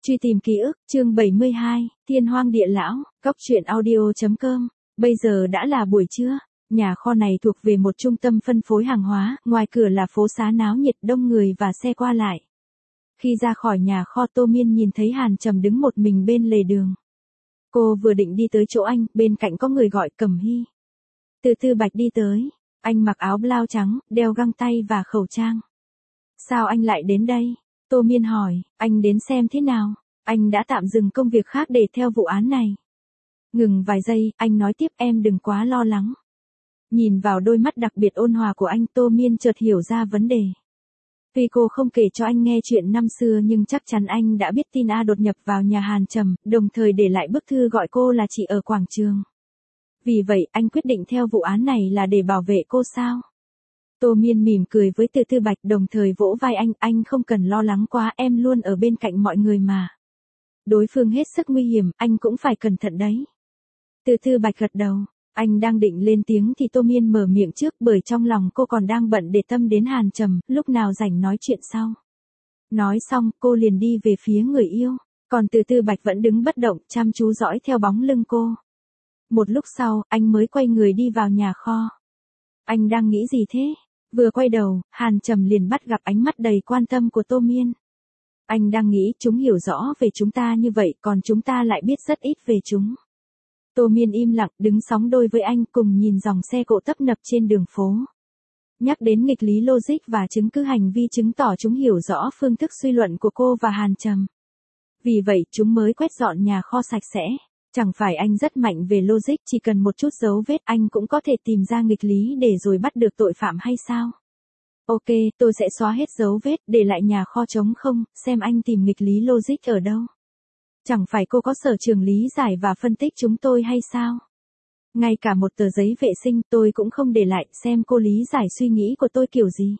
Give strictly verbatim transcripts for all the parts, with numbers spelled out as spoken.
Truy tìm ký ức, chương bảy mươi hai, Thiên Hoang Địa Lão, Cóc truyện audio.com. Bây giờ đã là buổi trưa, nhà kho này thuộc về một trung tâm phân phối hàng hóa, ngoài cửa là phố xá náo nhiệt đông người và xe qua lại. Khi ra khỏi nhà kho Tô Miên nhìn thấy Hàn Trầm đứng một mình bên lề đường. Cô vừa định đi tới chỗ anh, bên cạnh có người gọi Cẩm Hy. Từ Tư Bạch đi tới, anh mặc áo blau trắng, đeo găng tay và khẩu trang. Sao anh lại đến đây? Tô Miên hỏi, anh đến xem thế nào? Anh đã tạm dừng công việc khác để theo vụ án này. Ngừng vài giây, anh nói tiếp, em đừng quá lo lắng. Nhìn vào đôi mắt đặc biệt ôn hòa của anh, Tô Miên chợt hiểu ra vấn đề. Tuy cô không kể cho anh nghe chuyện năm xưa nhưng chắc chắn anh đã biết tin A đột nhập vào nhà Hàn Trầm, đồng thời để lại bức thư gọi cô là chị ở quảng trường. Vì vậy anh quyết định theo vụ án này là để bảo vệ cô sao? Tô Miên mỉm cười với Từ Tư Bạch đồng thời vỗ vai anh, anh không cần lo lắng quá, em luôn ở bên cạnh mọi người mà. Đối phương hết sức nguy hiểm, anh cũng phải cẩn thận đấy. Từ Tư Bạch gật đầu, anh đang định lên tiếng thì Tô Miên mở miệng trước bởi trong lòng cô còn đang bận để tâm đến Hàn Trầm, lúc nào rảnh nói chuyện sau. Nói xong, cô liền đi về phía người yêu, còn Từ Tư Bạch vẫn đứng bất động, chăm chú dõi theo bóng lưng cô. Một lúc sau, anh mới quay người đi vào nhà kho. Anh đang nghĩ gì thế? Vừa quay đầu, Hàn Trầm liền bắt gặp ánh mắt đầy quan tâm của Tô Miên. Anh đang nghĩ chúng hiểu rõ về chúng ta như vậy còn chúng ta lại biết rất ít về chúng. Tô Miên im lặng đứng sóng đôi với anh cùng nhìn dòng xe cộ tấp nập trên đường phố. Nhắc đến nghịch lý logic và chứng cứ hành vi chứng tỏ chúng hiểu rõ phương thức suy luận của cô và Hàn Trầm. Vì vậy chúng mới quét dọn nhà kho sạch sẽ. Chẳng phải anh rất mạnh về logic, chỉ cần một chút dấu vết anh cũng có thể tìm ra nghịch lý để rồi bắt được tội phạm hay sao? Ok, tôi sẽ xóa hết dấu vết, để lại nhà kho trống không, xem anh tìm nghịch lý logic ở đâu. Chẳng phải cô có sở trường lý giải và phân tích chúng tôi hay sao? Ngay cả một tờ giấy vệ sinh tôi cũng không để lại, xem cô lý giải suy nghĩ của tôi kiểu gì.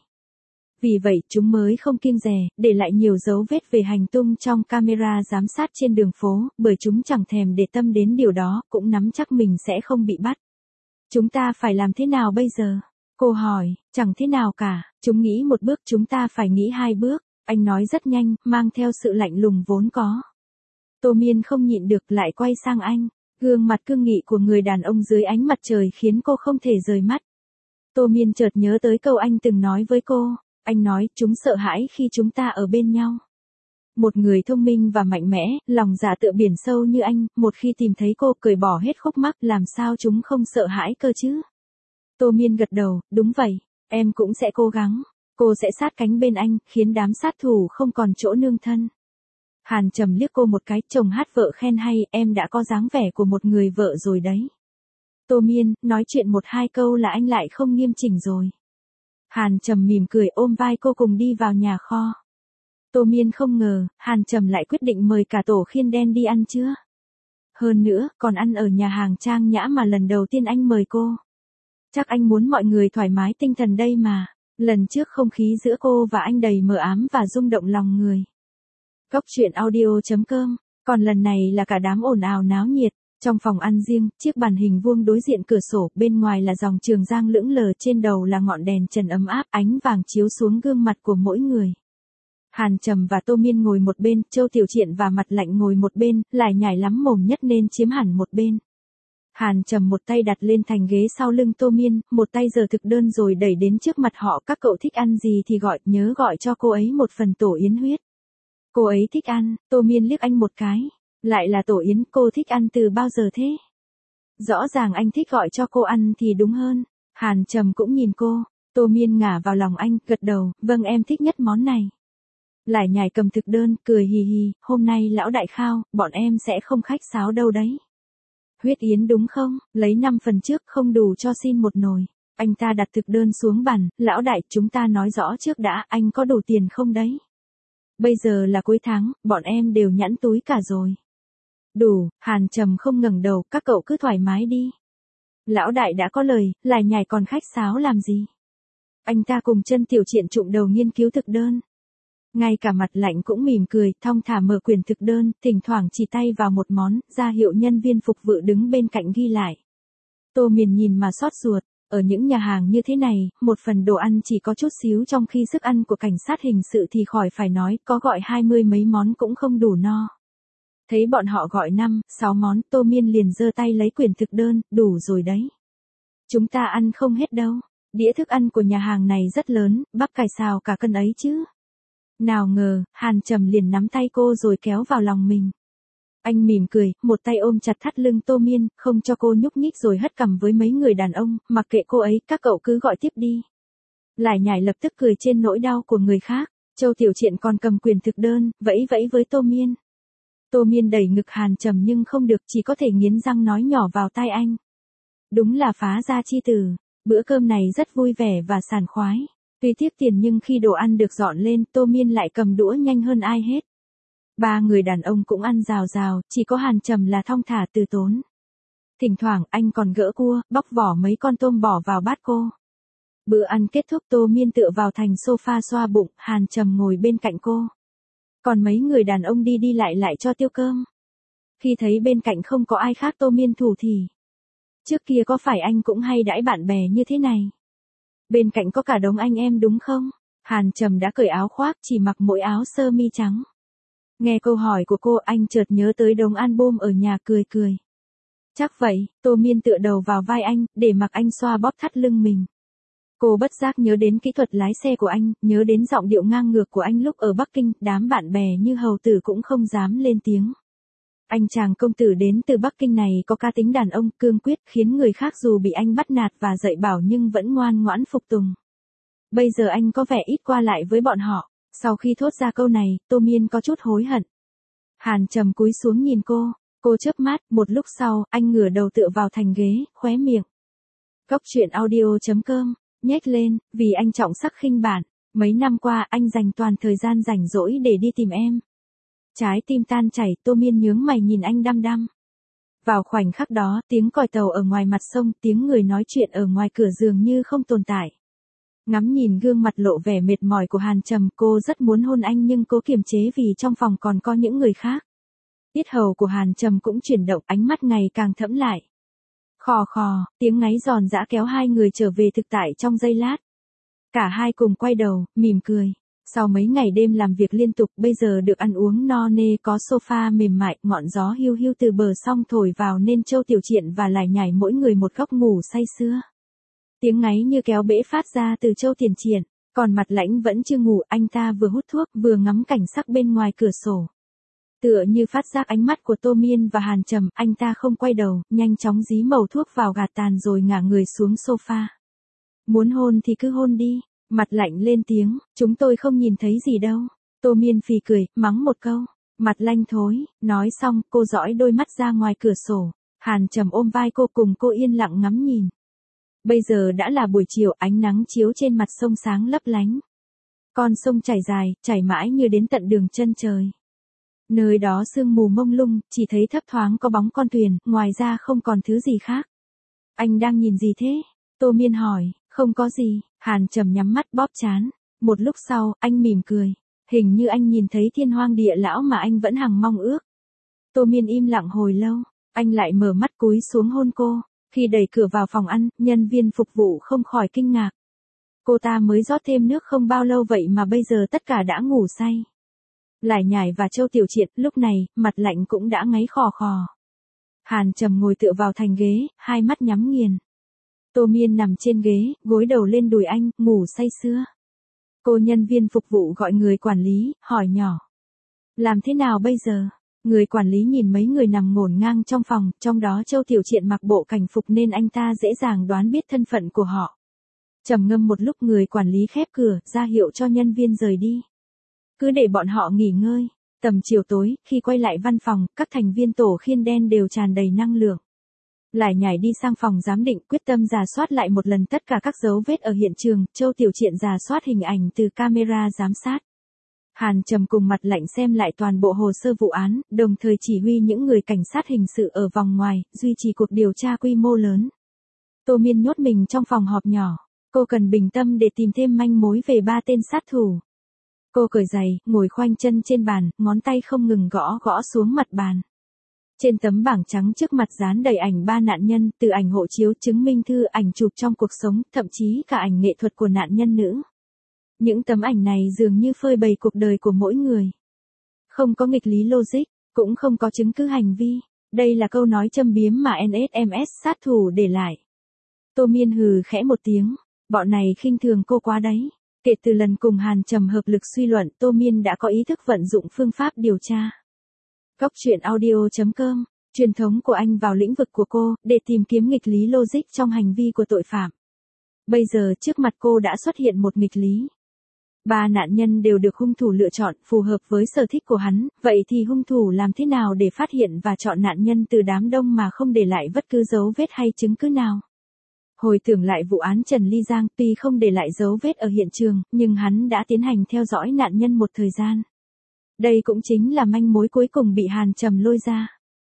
Vì vậy chúng mới không kiêng dè, để lại nhiều dấu vết về hành tung trong camera giám sát trên đường phố, bởi chúng chẳng thèm để tâm đến điều đó, cũng nắm chắc mình sẽ không bị bắt. Chúng ta phải làm thế nào bây giờ? Cô hỏi, chẳng thế nào cả, chúng nghĩ một bước chúng ta phải nghĩ hai bước, anh nói rất nhanh, mang theo sự lạnh lùng vốn có. Tô Miên không nhịn được lại quay sang anh, gương mặt cương nghị của người đàn ông dưới ánh mặt trời khiến cô không thể rời mắt. Tô Miên chợt nhớ tới câu anh từng nói với cô. Anh nói, chúng sợ hãi khi chúng ta ở bên nhau. Một người thông minh và mạnh mẽ, lòng dạ tựa biển sâu như anh, một khi tìm thấy cô cởi bỏ hết khúc mắc, làm sao chúng không sợ hãi cơ chứ? Tô Miên gật đầu, đúng vậy, em cũng sẽ cố gắng. Cô sẽ sát cánh bên anh, khiến đám sát thủ không còn chỗ nương thân. Hàn Trầm liếc cô một cái, chồng hát vợ khen hay, em đã có dáng vẻ của một người vợ rồi đấy. Tô Miên, nói chuyện một hai câu là anh lại không nghiêm chỉnh rồi. Hàn Trầm mỉm cười ôm vai cô cùng đi vào nhà kho. Tô Miên không ngờ, Hàn Trầm lại quyết định mời cả tổ khiên đen đi ăn trưa. Hơn nữa, còn ăn ở nhà hàng trang nhã mà lần đầu tiên anh mời cô. Chắc anh muốn mọi người thoải mái tinh thần đây mà. Lần trước không khí giữa cô và anh đầy mờ ám và rung động lòng người. Cóc truyện audio.com, còn lần này là cả đám ồn ào náo nhiệt. Trong phòng ăn riêng, chiếc bàn hình vuông đối diện cửa sổ, bên ngoài là dòng Trường Giang lững lờ, trên đầu là ngọn đèn trần ấm áp, ánh vàng chiếu xuống gương mặt của mỗi người. Hàn Trầm và Tô Miên ngồi một bên, Châu Tiểu Triện và Mặt Lạnh ngồi một bên, lải nhải lắm mồm nhất nên chiếm hẳn một bên. Hàn Trầm một tay đặt lên thành ghế sau lưng Tô Miên, một tay giở thực đơn rồi đẩy đến trước mặt họ, các cậu thích ăn gì thì gọi, nhớ gọi cho cô ấy một phần tổ yến huyết. Cô ấy thích ăn, Tô Miên liếc anh một cái. Lại là tổ yến, cô thích ăn từ bao giờ thế? Rõ ràng anh thích gọi cho cô ăn thì đúng hơn. Hàn Trầm cũng nhìn cô, Tô Miên ngả vào lòng anh, gật đầu, vâng em thích nhất món này. Lải nhải cầm thực đơn, cười hì hì, hôm nay lão đại khao, bọn em sẽ không khách sáo đâu đấy. Huyết yến đúng không, lấy năm phần trước không đủ cho xin một nồi. Anh ta đặt thực đơn xuống bàn, lão đại chúng ta nói rõ trước đã, anh có đủ tiền không đấy? Bây giờ là cuối tháng, bọn em đều nhẵn túi cả rồi. Đủ, Hàn Trầm không ngẩng đầu, các cậu cứ thoải mái đi. Lão đại đã có lời, lải nhải còn khách sáo làm gì? Anh ta cùng Chân Tiểu Triện trụm đầu nghiên cứu thực đơn. Ngay cả Mặt Lạnh cũng mỉm cười, thong thả mở quyển thực đơn, thỉnh thoảng chỉ tay vào một món, ra hiệu nhân viên phục vụ đứng bên cạnh ghi lại. Tô Miên nhìn mà xót ruột, Ở những nhà hàng như thế này, một phần đồ ăn chỉ có chút xíu trong khi sức ăn của cảnh sát hình sự thì khỏi phải nói, có gọi hai mươi mấy món cũng không đủ no. Thấy bọn họ gọi năm, sáu món, Tô Miên liền giơ tay lấy quyển thực đơn, đủ rồi đấy. Chúng ta ăn không hết đâu. Đĩa thức ăn của nhà hàng này rất lớn, bắp cải xào cả cân ấy chứ. Nào ngờ, Hàn Trầm liền nắm tay cô rồi kéo vào lòng mình. Anh mỉm cười, một tay ôm chặt thắt lưng Tô Miên, không cho cô nhúc nhích rồi hất cằm với mấy người đàn ông, mặc kệ cô ấy, các cậu cứ gọi tiếp đi. Lải nhải lập tức cười trên nỗi đau của người khác, Châu Tiểu Triện còn cầm quyền thực đơn, vẫy vẫy với Tô Miên. Tô Miên đẩy ngực Hàn Trầm nhưng không được, chỉ có thể nghiến răng nói nhỏ vào tai anh. Đúng là phá gia chi tử, bữa cơm này rất vui vẻ và sảng khoái. Tuy tiếc tiền nhưng khi đồ ăn được dọn lên, Tô Miên lại cầm đũa nhanh hơn ai hết. Ba người đàn ông cũng ăn rào rào, chỉ có Hàn Trầm là thong thả từ tốn. Thỉnh thoảng anh còn gỡ cua, bóc vỏ mấy con tôm bỏ vào bát cô. Bữa ăn kết thúc, Tô Miên tựa vào thành sofa xoa bụng, Hàn Trầm ngồi bên cạnh cô. Còn mấy người đàn ông đi đi lại lại cho tiêu cơm. Khi thấy bên cạnh không có ai khác Tô Miên thủ thì. Trước kia có phải anh cũng hay đãi bạn bè như thế này? Bên cạnh có cả đống anh em đúng không? Hàn Trầm đã cởi áo khoác, chỉ mặc mỗi áo sơ mi trắng. Nghe câu hỏi của cô, anh chợt nhớ tới đống album ở nhà, cười cười. Chắc vậy, Tô Miên tựa đầu vào vai anh, để mặc anh xoa bóp thắt lưng mình. Cô bất giác nhớ đến kỹ thuật lái xe của anh, nhớ đến giọng điệu ngang ngược của anh lúc ở Bắc Kinh, đám bạn bè như hầu tử cũng không dám lên tiếng. Anh chàng công tử đến từ Bắc Kinh này có cá tính đàn ông, cương quyết, khiến người khác dù bị anh bắt nạt và dạy bảo nhưng vẫn ngoan ngoãn phục tùng. Bây giờ anh có vẻ ít qua lại với bọn họ. Sau khi thốt ra câu này, Tô Miên có chút hối hận. Hàn Trầm cúi xuống nhìn cô, cô chớp mắt, một lúc sau, anh ngửa đầu tựa vào thành ghế, khóe miệng. Cốc truyện audio chấm com, nhếch lên, vì anh trọng sắc khinh bản. Mấy năm qua anh dành toàn thời gian rảnh rỗi để đi tìm em. Trái tim tan chảy, Tô Miên nhướng mày nhìn anh đăm đăm. Vào khoảnh khắc đó, tiếng còi tàu ở ngoài mặt sông, tiếng người nói chuyện ở ngoài cửa dường như không tồn tại. Ngắm nhìn gương mặt lộ vẻ mệt mỏi của Hàn Trầm, cô rất muốn hôn anh nhưng cố kiềm chế vì trong phòng còn có những người khác. Yết hầu của Hàn Trầm cũng chuyển động, ánh mắt ngày càng thẫm lại. Khò khò, tiếng ngáy giòn giã kéo hai người trở về thực tại trong giây lát. Cả hai cùng quay đầu, mỉm cười. Sau mấy ngày đêm làm việc liên tục, bây giờ được ăn uống no nê, có sofa mềm mại, ngọn gió hiu hiu từ bờ sông thổi vào nên Châu Tiểu Triện và Lải Nhải mỗi người một góc ngủ say sưa. Tiếng ngáy như kéo bể phát ra từ Châu Tiền Triện, còn Mặt Lãnh vẫn chưa ngủ, anh ta vừa hút thuốc vừa ngắm cảnh sắc bên ngoài cửa sổ. Tựa như phát giác ánh mắt của Tô Miên và Hàn Trầm, anh ta không quay đầu, nhanh chóng dí mẩu thuốc vào gạt tàn rồi ngả người xuống sofa. Muốn hôn thì cứ hôn đi. Mặt Lạnh lên tiếng, chúng tôi không nhìn thấy gì đâu. Tô Miên phì cười, mắng một câu. Mặt Lanh thối, nói xong, cô dõi đôi mắt ra ngoài cửa sổ. Hàn Trầm ôm vai cô cùng cô yên lặng ngắm nhìn. Bây giờ đã là buổi chiều, ánh nắng chiếu trên mặt sông sáng lấp lánh. Con sông chảy dài, chảy mãi như đến tận đường chân trời. Nơi đó sương mù mông lung, chỉ thấy thấp thoáng có bóng con thuyền, ngoài ra không còn thứ gì khác. Anh đang nhìn gì thế? Tô Miên hỏi, không có gì. Hàn Trầm nhắm mắt bóp trán. Một lúc sau, anh mỉm cười. Hình như anh nhìn thấy thiên hoang địa lão mà anh vẫn hằng mong ước. Tô Miên im lặng hồi lâu. Anh lại mở mắt cúi xuống hôn cô. Khi đẩy cửa vào phòng ăn, nhân viên phục vụ không khỏi kinh ngạc. Cô ta mới rót thêm nước không bao lâu vậy mà bây giờ tất cả đã ngủ say. Lải Nhải và Châu Tiểu Triện, lúc này, Mặt Lạnh cũng đã ngáy khò khò. Hàn Trầm ngồi tựa vào thành ghế, hai mắt nhắm nghiền. Tô Miên nằm trên ghế, gối đầu lên đùi anh, ngủ say sưa. Cô nhân viên phục vụ gọi người quản lý, hỏi nhỏ. Làm thế nào bây giờ? Người quản lý nhìn mấy người nằm ngổn ngang trong phòng, trong đó Châu Tiểu Triện mặc bộ cảnh phục nên anh ta dễ dàng đoán biết thân phận của họ. Trầm ngâm một lúc, người quản lý khép cửa, ra hiệu cho nhân viên rời đi. Cứ để bọn họ nghỉ ngơi. Tầm chiều tối, khi quay lại văn phòng, các thành viên tổ khiên đen đều tràn đầy năng lượng. Lải Nhải đi sang phòng giám định, quyết tâm rà soát lại một lần tất cả các dấu vết ở hiện trường. Châu Tiểu Triện rà soát hình ảnh từ camera giám sát. Hàn Trầm cùng Mặt Lạnh xem lại toàn bộ hồ sơ vụ án, đồng thời chỉ huy những người cảnh sát hình sự ở vòng ngoài, duy trì cuộc điều tra quy mô lớn. Tô Miên nhốt mình trong phòng họp nhỏ. Cô cần bình tâm để tìm thêm manh mối về ba tên sát thủ. Cô cởi giày, ngồi khoanh chân trên bàn, ngón tay không ngừng gõ gõ xuống mặt bàn. Trên tấm bảng trắng trước mặt dán đầy ảnh ba nạn nhân, từ ảnh hộ chiếu, chứng minh thư, ảnh chụp trong cuộc sống, thậm chí cả ảnh nghệ thuật của nạn nhân nữ. Những tấm ảnh này dường như phơi bày cuộc đời của mỗi người. Không có nghịch lý logic, cũng không có chứng cứ hành vi. Đây là câu nói châm biếm mà en ét em ét sát thủ để lại. Tô Miên hừ khẽ một tiếng, bọn này khinh thường cô quá đấy. Kể từ lần cùng Hàn Trầm hợp lực suy luận, Tô Miên đã có ý thức vận dụng phương pháp điều tra. Góc truyện audio chấm com, truyền thống của anh vào lĩnh vực của cô, để tìm kiếm nghịch lý logic trong hành vi của tội phạm. Bây giờ trước mặt cô đã xuất hiện một nghịch lý. Ba nạn nhân đều được hung thủ lựa chọn phù hợp với sở thích của hắn, vậy thì hung thủ làm thế nào để phát hiện và chọn nạn nhân từ đám đông mà không để lại bất cứ dấu vết hay chứng cứ nào? Hồi tưởng lại vụ án Trần Ly Giang, tuy không để lại dấu vết ở hiện trường, nhưng hắn đã tiến hành theo dõi nạn nhân một thời gian. Đây cũng chính là manh mối cuối cùng bị Hàn Trầm lôi ra.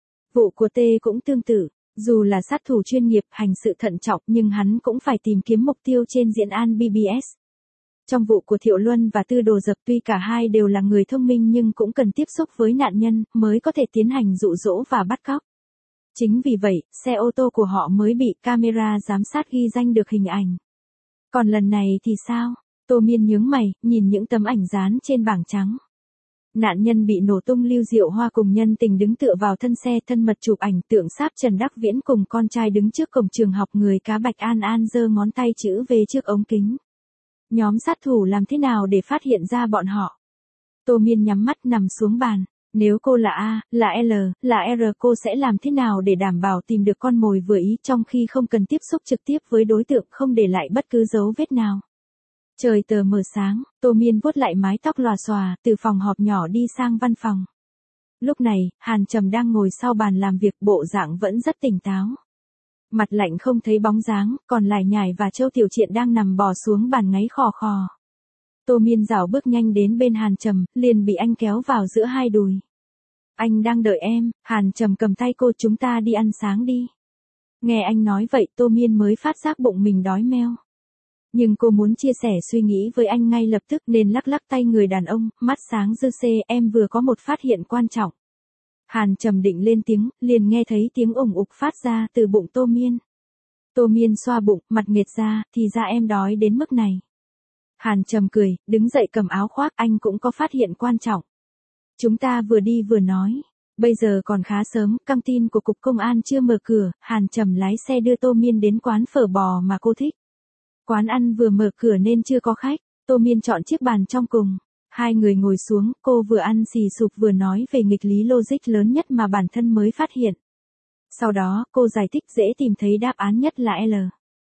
Vụ của T cũng tương tự, dù là sát thủ chuyên nghiệp, hành sự thận trọng nhưng hắn cũng phải tìm kiếm mục tiêu trên Diễn An bê bê ét. Trong vụ của Thiệu Luân và Tư Đồ Dập, tuy cả hai đều là người thông minh nhưng cũng cần tiếp xúc với nạn nhân mới có thể tiến hành dụ dỗ và bắt cóc. Chính vì vậy, xe ô tô của họ mới bị camera giám sát ghi danh được hình ảnh. Còn lần này thì sao? Tô Miên nhướng mày, nhìn những tấm ảnh dán trên bảng trắng. Nạn nhân bị nổ tung Lưu Diệu Hoa cùng nhân tình đứng tựa vào thân xe, thân mật chụp ảnh, tượng sáp Trần Đắc Viễn cùng con trai đứng trước cổng trường học, người cá Bạch An An giơ ngón tay chữ V trước ống kính. Nhóm sát thủ làm thế nào để phát hiện ra bọn họ? Tô Miên nhắm mắt nằm xuống bàn. Nếu cô là A, là L, là R, cô sẽ làm thế nào để đảm bảo tìm được con mồi vừa ý trong khi không cần tiếp xúc trực tiếp với đối tượng, không để lại bất cứ dấu vết nào? Trời tờ mờ sáng, Tô Miên vuốt lại mái tóc lòa xòa, từ phòng họp nhỏ đi sang văn phòng. Lúc này, Hàn Trầm đang ngồi sau bàn làm việc, bộ dạng vẫn rất tỉnh táo. Mặt lạnh không thấy bóng dáng, còn Lải Nhải và Châu Tiểu Triện đang nằm bò xuống bàn ngáy khò khò. Tô Miên dạo bước nhanh đến bên Hàn Trầm, liền bị anh kéo vào giữa hai đùi. Anh đang đợi em. Hàn Trầm cầm tay cô, chúng ta đi ăn sáng đi. Nghe anh nói vậy, Tô Miên mới phát giác bụng mình đói meo. Nhưng cô muốn chia sẻ suy nghĩ với anh ngay lập tức nên lắc lắc tay người đàn ông, mắt sáng dư xê, em vừa có một phát hiện quan trọng. Hàn Trầm định lên tiếng, liền nghe thấy tiếng ủng ục phát ra từ bụng Tô Miên. Tô Miên xoa bụng, mặt nghệt ra, thì ra em đói đến mức này. Hàn Trầm cười, đứng dậy cầm áo khoác, anh cũng có phát hiện quan trọng. Chúng ta vừa đi vừa nói. Bây giờ còn khá sớm, căng tin của cục công an chưa mở cửa, Hàn Trầm lái xe đưa Tô Miên đến quán phở bò mà cô thích. Quán ăn vừa mở cửa nên chưa có khách, Tô Miên chọn chiếc bàn trong cùng. Hai người ngồi xuống, cô vừa ăn xì sụp vừa nói về nghịch lý logic lớn nhất mà bản thân mới phát hiện. Sau đó, cô giải thích dễ tìm thấy đáp án nhất là L.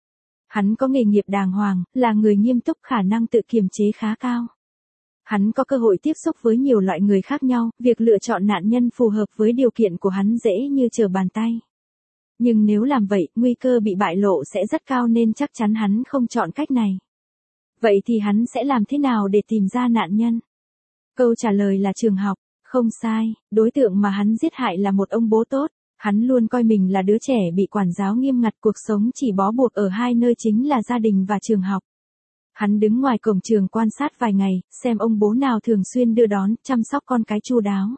Hắn có nghề nghiệp đàng hoàng, là người nghiêm túc, khả năng tự kiềm chế khá cao. Hắn có cơ hội tiếp xúc với nhiều loại người khác nhau, việc lựa chọn nạn nhân phù hợp với điều kiện của hắn dễ như trở bàn tay. Nhưng nếu làm vậy, nguy cơ bị bại lộ sẽ rất cao nên chắc chắn hắn không chọn cách này. Vậy thì hắn sẽ làm thế nào để tìm ra nạn nhân? Câu trả lời là trường học. Không sai, đối tượng mà hắn giết hại là một ông bố tốt. Hắn luôn coi mình là đứa trẻ bị quản giáo nghiêm ngặt, cuộc sống chỉ bó buộc ở hai nơi chính là gia đình và trường học. Hắn đứng ngoài cổng trường quan sát vài ngày, xem ông bố nào thường xuyên đưa đón, chăm sóc con cái chu đáo.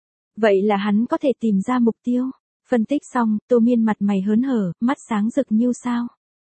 Vậy là hắn có thể tìm ra mục tiêu. Phân tích xong, Tô Miên mặt mày hớn hở, mắt sáng rực như sao.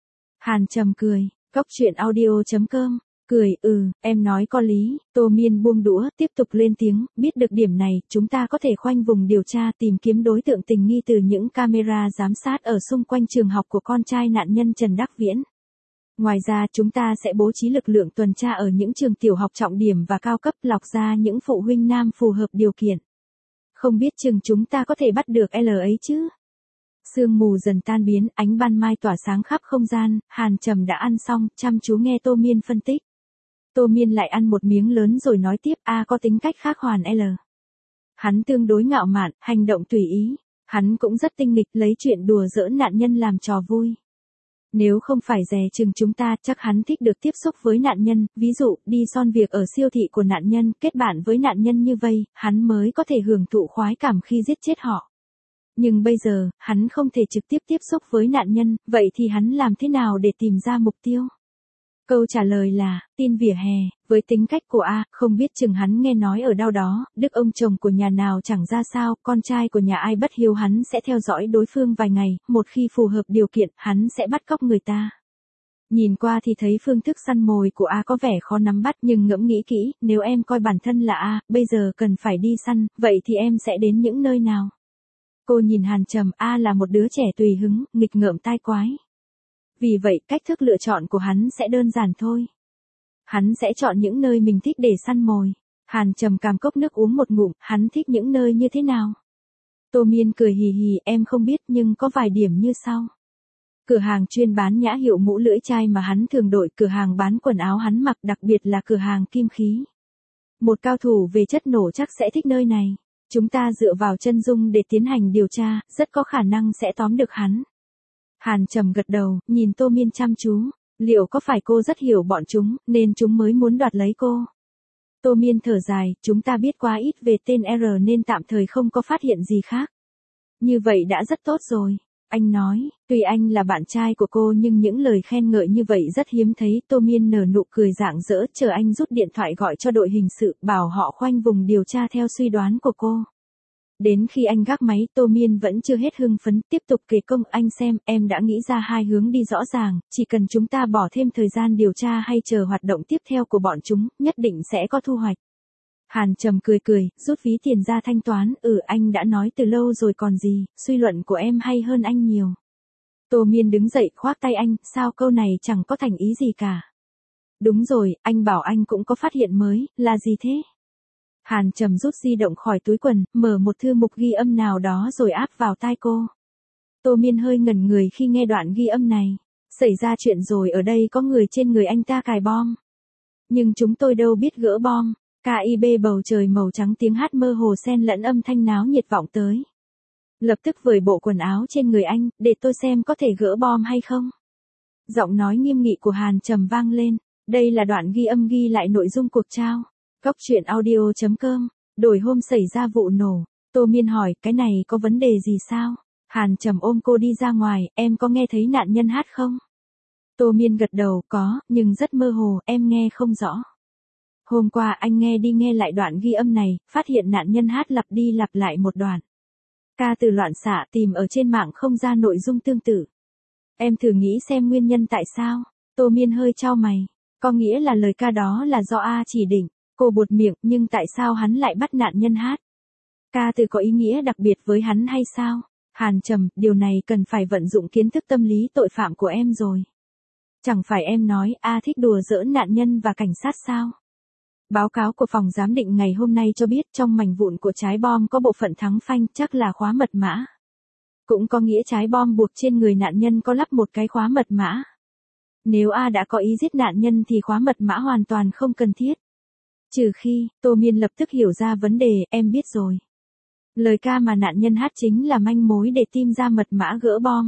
Hàn Trầm cười, góc truyện audio chấm com, cười, ừ, em nói có lý. Tô Miên buông đũa, tiếp tục lên tiếng, biết được điểm này, chúng ta có thể khoanh vùng điều tra, tìm kiếm đối tượng tình nghi từ những camera giám sát ở xung quanh trường học của con trai nạn nhân Trần Đắc Viễn. Ngoài ra, chúng ta sẽ bố trí lực lượng tuần tra ở những trường tiểu học trọng điểm và cao cấp, lọc ra những phụ huynh nam phù hợp điều kiện. Không biết chừng chúng ta có thể bắt được L ấy chứ? Sương mù dần tan biến, ánh ban mai tỏa sáng khắp không gian, Hàn Trầm đã ăn xong, chăm chú nghe Tô Miên phân tích. Tô Miên lại ăn một miếng lớn rồi nói tiếp, A có tính cách khác hoàn L. Hắn tương đối ngạo mạn, hành động tùy ý. Hắn cũng rất tinh nghịch, lấy chuyện đùa giỡn nạn nhân làm trò vui. Nếu không phải dè chừng chúng ta, chắc hắn thích được tiếp xúc với nạn nhân, ví dụ, đi son việc ở siêu thị của nạn nhân, kết bạn với nạn nhân như vây, hắn mới có thể hưởng thụ khoái cảm khi giết chết họ. Nhưng bây giờ, hắn không thể trực tiếp tiếp xúc với nạn nhân, vậy thì hắn làm thế nào để tìm ra mục tiêu? Câu trả lời là, tin vỉa hè, với tính cách của A, không biết chừng hắn nghe nói ở đâu đó, đức ông chồng của nhà nào chẳng ra sao, con trai của nhà ai bất hiếu hắn sẽ theo dõi đối phương vài ngày, một khi phù hợp điều kiện, hắn sẽ bắt cóc người ta. Nhìn qua thì thấy phương thức săn mồi của A có vẻ khó nắm bắt nhưng ngẫm nghĩ kỹ, nếu em coi bản thân là A, bây giờ cần phải đi săn, vậy thì em sẽ đến những nơi nào? Cô nhìn Hàn Trầm, A là một đứa trẻ tùy hứng, nghịch ngợm tai quái. Vì vậy, cách thức lựa chọn của hắn sẽ đơn giản thôi. Hắn sẽ chọn những nơi mình thích để săn mồi. Hàn Trầm càm cốc nước uống một ngụm, hắn thích những nơi như thế nào? Tô Miên cười hì hì, em không biết nhưng có vài điểm như sau. Cửa hàng chuyên bán nhã hiệu mũ lưỡi chai mà hắn thường đội, cửa hàng bán quần áo hắn mặc, đặc biệt là cửa hàng kim khí. Một cao thủ về chất nổ chắc sẽ thích nơi này. Chúng ta dựa vào chân dung để tiến hành điều tra, rất có khả năng sẽ tóm được hắn. Hàn Trầm gật đầu, nhìn Tô Miên chăm chú. Liệu có phải cô rất hiểu bọn chúng, nên chúng mới muốn đoạt lấy cô? Tô Miên thở dài, chúng ta biết quá ít về tên R nên tạm thời không có phát hiện gì khác. Như vậy đã rất tốt rồi. Anh nói, tuy anh là bạn trai của cô nhưng những lời khen ngợi như vậy rất hiếm thấy. Tô Miên nở nụ cười rạng rỡ, chờ anh rút điện thoại gọi cho đội hình sự, bảo họ khoanh vùng điều tra theo suy đoán của cô. Đến khi anh gác máy, Tô Miên vẫn chưa hết hưng phấn, tiếp tục kể công, anh xem, em đã nghĩ ra hai hướng đi rõ ràng, chỉ cần chúng ta bỏ thêm thời gian điều tra hay chờ hoạt động tiếp theo của bọn chúng, nhất định sẽ có thu hoạch. Hàn Trầm cười cười, rút ví tiền ra thanh toán, ừ anh đã nói từ lâu rồi còn gì, suy luận của em hay hơn anh nhiều. Tô Miên đứng dậy khoác tay anh, sao câu này chẳng có thành ý gì cả. Đúng rồi, anh bảo anh cũng có phát hiện mới, là gì thế? Hàn Trầm rút di động khỏi túi quần, mở một thư mục ghi âm nào đó rồi áp vào tai cô. Tô Miên hơi ngẩn người khi nghe đoạn ghi âm này. Xảy ra chuyện rồi, ở đây có người trên người anh ta cài bom. Nhưng chúng tôi đâu biết gỡ bom. ca i bê bầu trời màu trắng, tiếng hát mơ hồ xen lẫn âm thanh náo nhiệt vọng tới. Lập tức vởi bộ quần áo trên người anh, để tôi xem có thể gỡ bom hay không. Giọng nói nghiêm nghị của Hàn Trầm vang lên. Đây là đoạn ghi âm ghi lại nội dung cuộc trao. Góc chuyện audio chấm com, đổi hôm xảy ra vụ nổ. Tô Miên hỏi, cái này có vấn đề gì sao? Hàn Trầm ôm cô đi ra ngoài, em có nghe thấy nạn nhân hát không? Tô Miên gật đầu, có, nhưng rất mơ hồ, em nghe không rõ. Hôm qua anh nghe đi nghe lại đoạn ghi âm này, phát hiện nạn nhân hát lặp đi lặp lại một đoạn. Ca từ loạn xạ, tìm ở trên mạng không ra nội dung tương tự. Em thử nghĩ xem nguyên nhân tại sao? Tô Miên hơi chau mày, có nghĩa là lời ca đó là do A chỉ định. Cô buột miệng, nhưng tại sao hắn lại bắt nạn nhân hát? Ca từ có ý nghĩa đặc biệt với hắn hay sao? Hàn Trầm, điều này cần phải vận dụng kiến thức tâm lý tội phạm của em rồi. Chẳng phải em nói A thích đùa giỡn nạn nhân và cảnh sát sao? Báo cáo của phòng giám định ngày hôm nay cho biết trong mảnh vụn của trái bom có bộ phận thắng phanh, chắc là khóa mật mã. Cũng có nghĩa trái bom buộc trên người nạn nhân có lắp một cái khóa mật mã. Nếu A đã có ý giết nạn nhân thì khóa mật mã hoàn toàn không cần thiết. Trừ khi, Tô Miên lập tức hiểu ra vấn đề, em biết rồi. Lời ca mà nạn nhân hát chính là manh mối để tìm ra mật mã gỡ bom.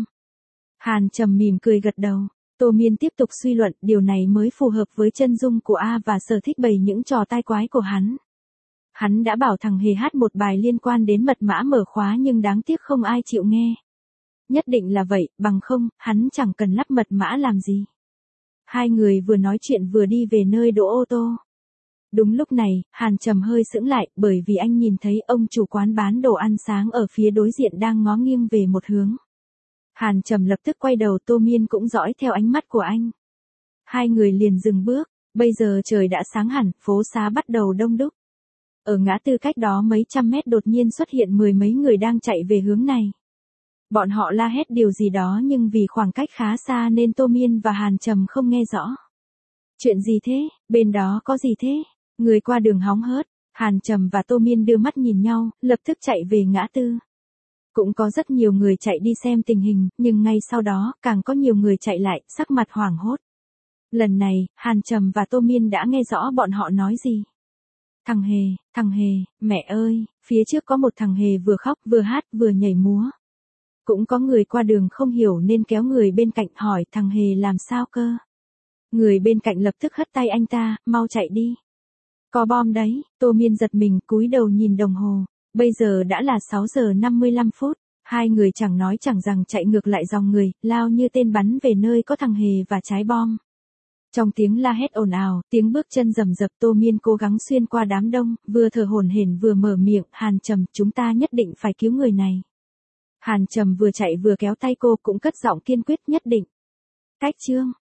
Hàn Trầm mỉm cười gật đầu. Tô Miên tiếp tục suy luận, điều này mới phù hợp với chân dung của A và sở thích bày những trò tai quái của hắn. Hắn đã bảo thằng Hề hát một bài liên quan đến mật mã mở khóa nhưng đáng tiếc không ai chịu nghe. Nhất định là vậy, bằng không, hắn chẳng cần lắp mật mã làm gì. Hai người vừa nói chuyện vừa đi về nơi đỗ ô tô. Đúng lúc này, Hàn Trầm hơi sững lại, bởi vì anh nhìn thấy ông chủ quán bán đồ ăn sáng ở phía đối diện đang ngó nghiêng về một hướng. Hàn Trầm lập tức quay đầu, Tô Miên cũng dõi theo ánh mắt của anh. Hai người liền dừng bước, bây giờ trời đã sáng hẳn, phố xá bắt đầu đông đúc. Ở ngã tư cách đó mấy trăm mét đột nhiên xuất hiện mười mấy người đang chạy về hướng này. Bọn họ la hét điều gì đó nhưng vì khoảng cách khá xa nên Tô Miên và Hàn Trầm không nghe rõ. Chuyện gì thế, bên đó có gì thế? Người qua đường hóng hớt, Hàn Trầm và Tô Miên đưa mắt nhìn nhau, lập tức chạy về ngã tư. Cũng có rất nhiều người chạy đi xem tình hình, nhưng ngay sau đó, càng có nhiều người chạy lại, sắc mặt hoảng hốt. Lần này, Hàn Trầm và Tô Miên đã nghe rõ bọn họ nói gì. Thằng Hề, thằng Hề, mẹ ơi, phía trước có một thằng Hề vừa khóc, vừa hát, vừa nhảy múa. Cũng có người qua đường không hiểu nên kéo người bên cạnh hỏi thằng Hề làm sao cơ. Người bên cạnh lập tức hất tay anh ta, mau chạy đi. Có bom đấy, Tô Miên giật mình cúi đầu nhìn đồng hồ. Bây giờ đã là sáu giờ năm mươi lăm phút. Hai người chẳng nói chẳng rằng chạy ngược lại dòng người, lao như tên bắn về nơi có thằng Hề và trái bom. Trong tiếng la hét ồn ào, tiếng bước chân rầm rập, Tô Miên cố gắng xuyên qua đám đông, vừa thở hổn hển vừa mở miệng, Hàn Trầm, chúng ta nhất định phải cứu người này. Hàn Trầm vừa chạy vừa kéo tay cô, cũng cất giọng kiên quyết, nhất định. Cách chương